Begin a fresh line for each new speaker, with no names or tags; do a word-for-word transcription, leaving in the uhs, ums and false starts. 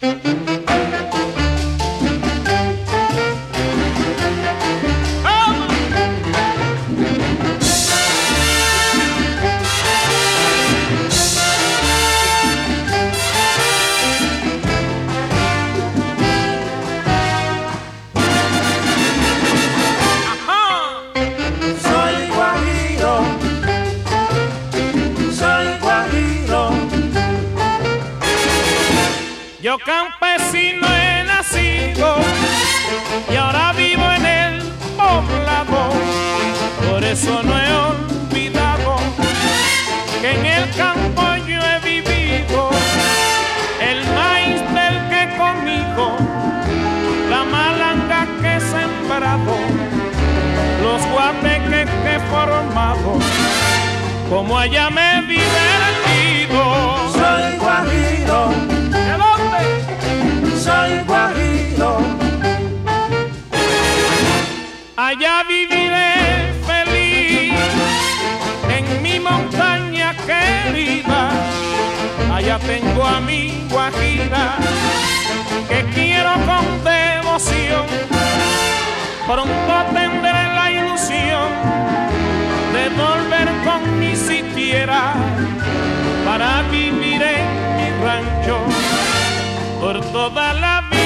Yo campesino he nacido y ahora vivo en el poblado, por eso no he olvidado que en el campo yo he vivido, el maíz del que conmigo, la malanga que he sembrado, los guateques que he formado, como allá me he divertido.
Soy guajiro. Soy guajiro.
Allá viviré feliz en mi montaña querida. Allá tengo a mi guajira que quiero con devoción. Pronto tendré la ilusión de volver con mi siquiera para vivir en mi rancho por toda la vida.